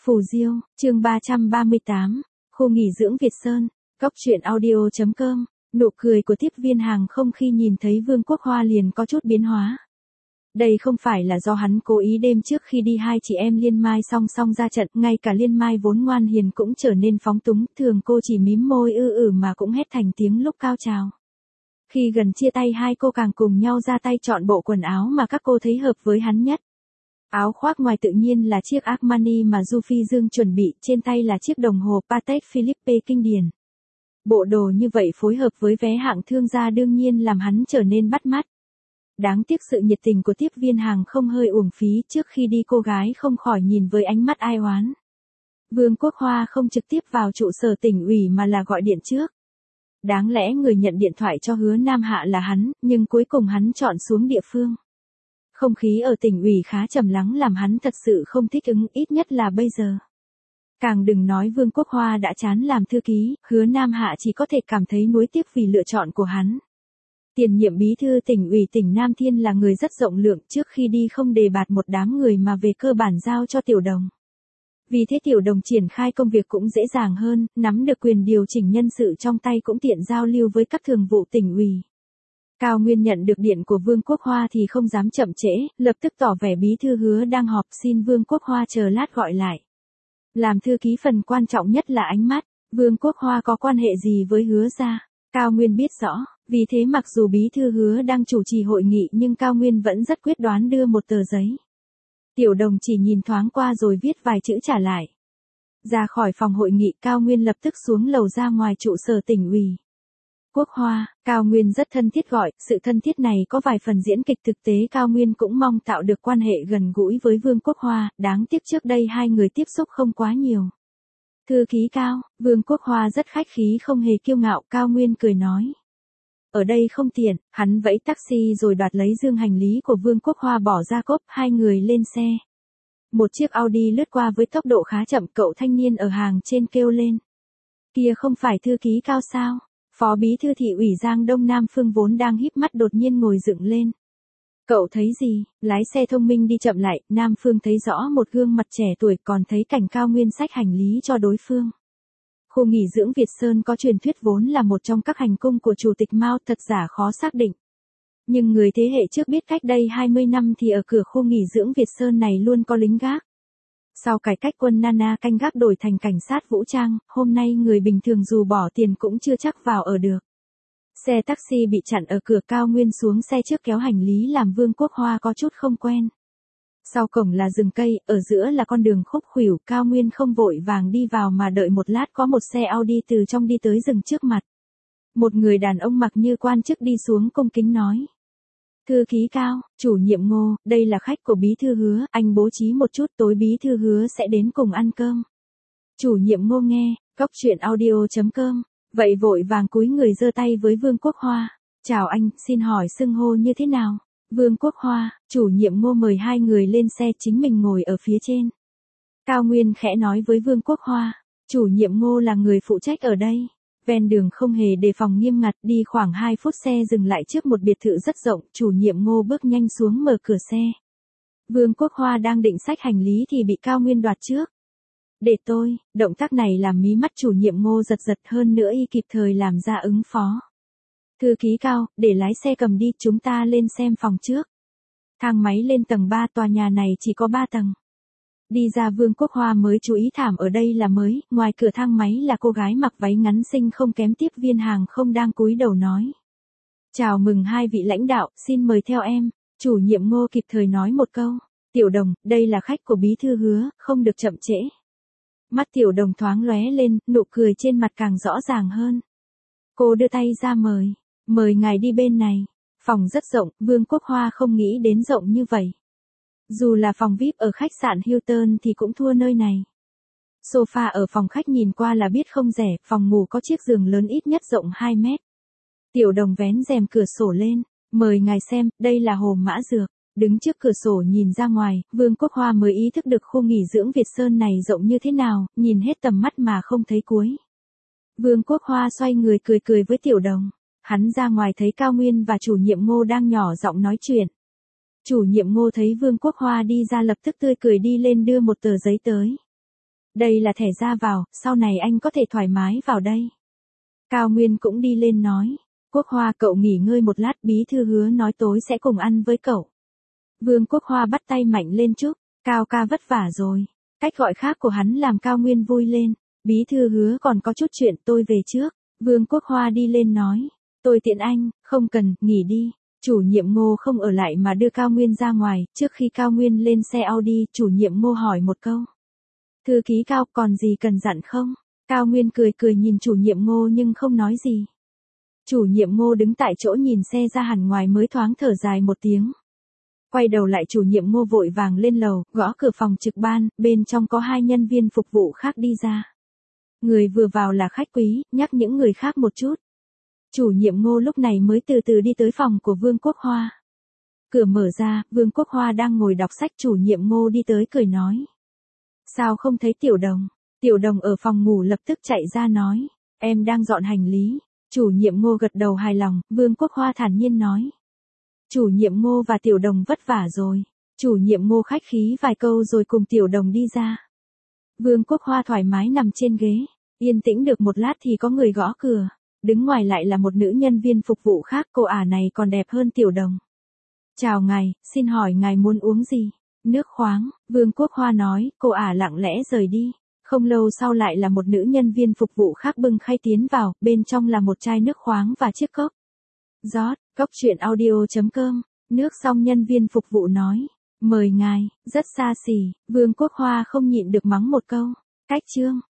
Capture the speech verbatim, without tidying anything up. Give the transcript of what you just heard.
Phù Diêu, chương ba trăm ba mươi tám, khu nghỉ dưỡng Việt Sơn, cóc truyện audio chấm com, nụ cười của tiếp viên hàng không khi nhìn thấy Vương Quốc Hoa liền có chút biến hóa. Đây không phải là do hắn cố ý đêm trước khi đi hai chị em Liên Mai song song ra trận, ngay cả Liên Mai vốn ngoan hiền cũng trở nên phóng túng, thường cô chỉ mím môi ư ử mà cũng hét thành tiếng lúc cao trào. Khi gần chia tay hai cô càng cùng nhau ra tay chọn bộ quần áo mà các cô thấy hợp với hắn nhất. Áo khoác ngoài tự nhiên là chiếc Armani mà Du Phi Dương chuẩn bị, trên tay là chiếc đồng hồ Patek Philippe kinh điển. Bộ đồ như vậy phối hợp với vé hạng thương gia đương nhiên làm hắn trở nên bắt mắt. Đáng tiếc sự nhiệt tình của tiếp viên hàng không hơi uổng phí, trước khi đi cô gái không khỏi nhìn với ánh mắt ai oán. Vương Quốc Hoa không trực tiếp vào trụ sở tỉnh ủy mà là gọi điện trước. Đáng lẽ người nhận điện thoại cho Hứa Nam Hạ là hắn, nhưng cuối cùng hắn chọn xuống địa phương. Không khí ở tỉnh ủy khá trầm lắng làm hắn thật sự không thích ứng, ít nhất là bây giờ. Càng đừng nói Vương Quốc Hoa đã chán làm thư ký, Hứa Nam Hạ chỉ có thể cảm thấy nuối tiếc vì lựa chọn của hắn. Tiền nhiệm bí thư tỉnh ủy tỉnh Nam Thiên là người rất rộng lượng, trước khi đi không đề bạt một đám người mà về cơ bản giao cho Tiểu Đồng. Vì thế Tiểu Đồng triển khai công việc cũng dễ dàng hơn, nắm được quyền điều chỉnh nhân sự trong tay cũng tiện giao lưu với các thường vụ tỉnh ủy. Cao Nguyên nhận được điện của Vương Quốc Hoa thì không dám chậm trễ, lập tức tỏ vẻ bí thư Hứa đang họp, xin Vương Quốc Hoa chờ lát gọi lại. Làm thư ký phần quan trọng nhất là ánh mắt, Vương Quốc Hoa có quan hệ gì với Hứa gia? Cao Nguyên biết rõ, vì thế mặc dù bí thư Hứa đang chủ trì hội nghị nhưng Cao Nguyên vẫn rất quyết đoán đưa một tờ giấy. Tiểu Đồng chỉ nhìn thoáng qua rồi viết vài chữ trả lại. Ra khỏi phòng hội nghị, Cao Nguyên lập tức xuống lầu ra ngoài trụ sở tỉnh ủy. Quốc Hoa, Cao Nguyên rất thân thiết gọi, sự thân thiết này có vài phần diễn kịch, thực tế Cao Nguyên cũng mong tạo được quan hệ gần gũi với Vương Quốc Hoa, đáng tiếc trước đây hai người tiếp xúc không quá nhiều. Thư ký Cao, Vương Quốc Hoa rất khách khí không hề kiêu ngạo, Cao Nguyên cười nói. Ở đây không tiện, hắn vẫy taxi rồi đoạt lấy dương hành lý của Vương Quốc Hoa bỏ ra cốp, hai người lên xe. Một chiếc Audi lướt qua với tốc độ khá chậm, cậu thanh niên ở hàng trên kêu lên. Kia không phải thư ký Cao sao? Phó bí thư thị ủy Giang Đông Nam Phương vốn đang híp mắt đột nhiên ngồi dựng lên. Cậu thấy gì? Lái xe thông minh đi chậm lại, Nam Phương thấy rõ một gương mặt trẻ tuổi, còn thấy cảnh Cao Nguyên xách hành lý cho đối phương. Khu nghỉ dưỡng Việt Sơn có truyền thuyết vốn là một trong các hành cung của Chủ tịch Mao, thật giả khó xác định. Nhưng người thế hệ trước biết cách đây hai mươi năm thì ở cửa khu nghỉ dưỡng Việt Sơn này luôn có lính gác. Sau cải cách quân Nana canh gác đổi thành cảnh sát vũ trang, hôm nay người bình thường dù bỏ tiền cũng chưa chắc vào ở được. Xe taxi bị chặn ở cửa, Cao Nguyên xuống xe trước kéo hành lý làm Vương Quốc Hoa có chút không quen. Sau cổng là rừng cây, ở giữa là con đường khúc khuỷu, Cao Nguyên không vội vàng đi vào mà đợi một lát có một xe Audi từ trong đi tới dừng trước mặt. Một người đàn ông mặc như quan chức đi xuống cung kính nói. Thư ký Cao, chủ nhiệm Ngô, đây là khách của bí thư Hứa, anh bố trí một chút tối bí thư Hứa sẽ đến cùng ăn cơm. Chủ nhiệm Ngô nghe, cóc truyện audio chấm com, vậy vội vàng cúi người giơ tay với Vương Quốc Hoa. Chào anh, xin hỏi xưng hô như thế nào? Vương Quốc Hoa, chủ nhiệm Ngô mời hai người lên xe, chính mình ngồi ở phía trên. Cao Nguyên khẽ nói với Vương Quốc Hoa, chủ nhiệm Ngô là người phụ trách ở đây. Ven đường không hề đề phòng nghiêm ngặt, đi khoảng hai phút xe dừng lại trước một biệt thự rất rộng, chủ nhiệm Ngô bước nhanh xuống mở cửa xe. Vương Quốc Hoa đang định xách hành lý thì bị Cao Nguyên đoạt trước. Để tôi, động tác này làm mí mắt chủ nhiệm Ngô giật giật, hơn nữa y kịp thời làm ra ứng phó. Thư ký Cao, để lái xe cầm đi, chúng ta lên xem phòng trước. Thang máy lên tầng ba, tòa nhà này chỉ có ba tầng. Đi ra Vương Quốc Hoa mới chú ý thảm ở đây là mới, ngoài cửa thang máy là cô gái mặc váy ngắn xinh không kém tiếp viên hàng không đang cúi đầu nói. Chào mừng hai vị lãnh đạo, xin mời theo em. Chủ nhiệm Ngô kịp thời nói một câu. Tiểu Đồng, đây là khách của bí thư Hứa, không được chậm trễ. Mắt Tiểu Đồng thoáng lóe lên, nụ cười trên mặt càng rõ ràng hơn. Cô đưa tay ra mời. Mời ngài đi bên này. Phòng rất rộng, Vương Quốc Hoa không nghĩ đến rộng như vậy. Dù là phòng vi ai pi ở khách sạn Hilton thì cũng thua nơi này. Sofa ở phòng khách nhìn qua là biết không rẻ, phòng ngủ có chiếc giường lớn ít nhất rộng hai mét. Tiểu Đồng vén rèm cửa sổ lên, mời ngài xem, đây là hồ mã dược. Đứng trước cửa sổ nhìn ra ngoài, Vương Quốc Hoa mới ý thức được khu nghỉ dưỡng Việt Sơn này rộng như thế nào, nhìn hết tầm mắt mà không thấy cuối. Vương Quốc Hoa xoay người cười cười với Tiểu Đồng. Hắn ra ngoài thấy Cao Nguyên và chủ nhiệm Ngô đang nhỏ giọng nói chuyện. Chủ nhiệm Ngô thấy Vương Quốc Hoa đi ra lập tức tươi cười đi lên đưa một tờ giấy tới. Đây là thẻ ra vào, sau này anh có thể thoải mái vào đây. Cao Nguyên cũng đi lên nói. Quốc Hoa cậu nghỉ ngơi một lát, bí thư Hứa nói tối sẽ cùng ăn với cậu. Vương Quốc Hoa bắt tay mạnh lên chúc. Cao ca vất vả rồi. Cách gọi khác của hắn làm Cao Nguyên vui lên. Bí thư Hứa còn có chút chuyện, tôi về trước. Vương Quốc Hoa đi lên nói. Tôi tiện anh, không cần, nghỉ đi. Chủ nhiệm Ngô không ở lại mà đưa Cao Nguyên ra ngoài. Trước khi Cao Nguyên lên xe Audi, chủ nhiệm Ngô hỏi một câu. Thư ký Cao, còn gì cần dặn không? Cao Nguyên cười cười nhìn chủ nhiệm Ngô nhưng không nói gì. Chủ nhiệm Ngô đứng tại chỗ nhìn xe ra hẳn ngoài mới thoáng thở dài một tiếng. Quay đầu lại chủ nhiệm Ngô vội vàng lên lầu, gõ cửa phòng trực ban, bên trong có hai nhân viên phục vụ khác đi ra. Người vừa vào là khách quý, nhắc những người khác một chút. Chủ nhiệm Ngô lúc này mới từ từ đi tới phòng của Vương Quốc Hoa. Cửa mở ra, Vương Quốc Hoa đang ngồi đọc sách, chủ nhiệm Ngô đi tới cười nói. Sao không thấy Tiểu Đồng? Tiểu Đồng ở phòng ngủ lập tức chạy ra nói. Em đang dọn hành lý. Chủ nhiệm Ngô gật đầu hài lòng, Vương Quốc Hoa thản nhiên nói. Chủ nhiệm Ngô và Tiểu Đồng vất vả rồi. Chủ nhiệm Ngô khách khí vài câu rồi cùng Tiểu Đồng đi ra. Vương Quốc Hoa thoải mái nằm trên ghế. Yên tĩnh được một lát thì có người gõ cửa. Đứng ngoài lại là một nữ nhân viên phục vụ khác, cô ả này còn đẹp hơn Tiểu Đồng. Chào ngài, xin hỏi ngài muốn uống gì? Nước khoáng, Vương Quốc Hoa nói, cô ả lặng lẽ rời đi. Không lâu sau lại là một nữ nhân viên phục vụ khác bưng khay tiến vào, bên trong là một chai nước khoáng và chiếc cốc. Rót, cốc truyện audio chấm com, nước xong nhân viên phục vụ nói. Mời ngài, rất xa xỉ, Vương Quốc Hoa không nhịn được mắng một câu. Cách chương.